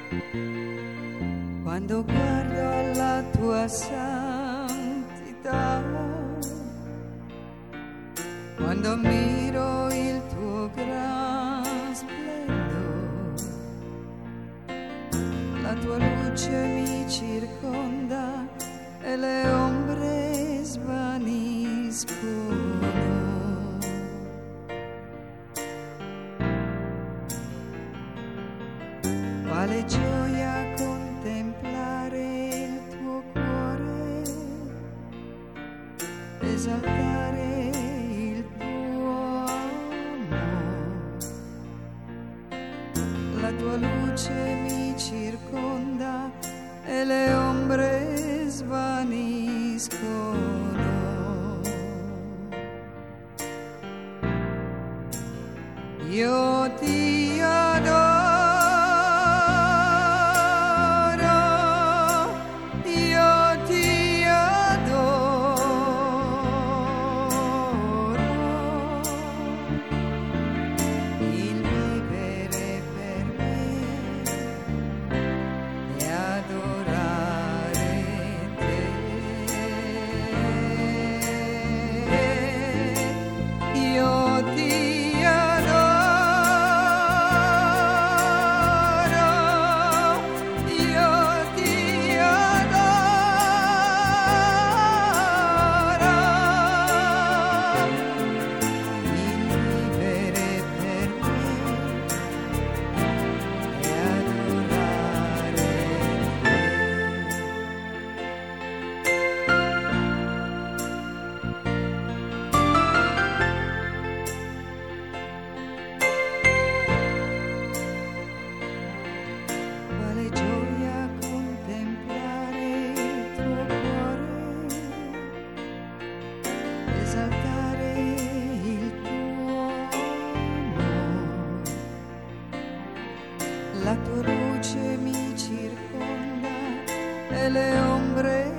Quando guardo alla tua santità, quando miro il tuo gran splendore, la tua luce mi circonda e le ombre svaniscono. Quale gioia contemplare il tuo cuore, esaltare il tuo amore. La tua luce mi circonda e le ombre svaniscono. Io ti adoro. La tua luce mi circonda e le ombre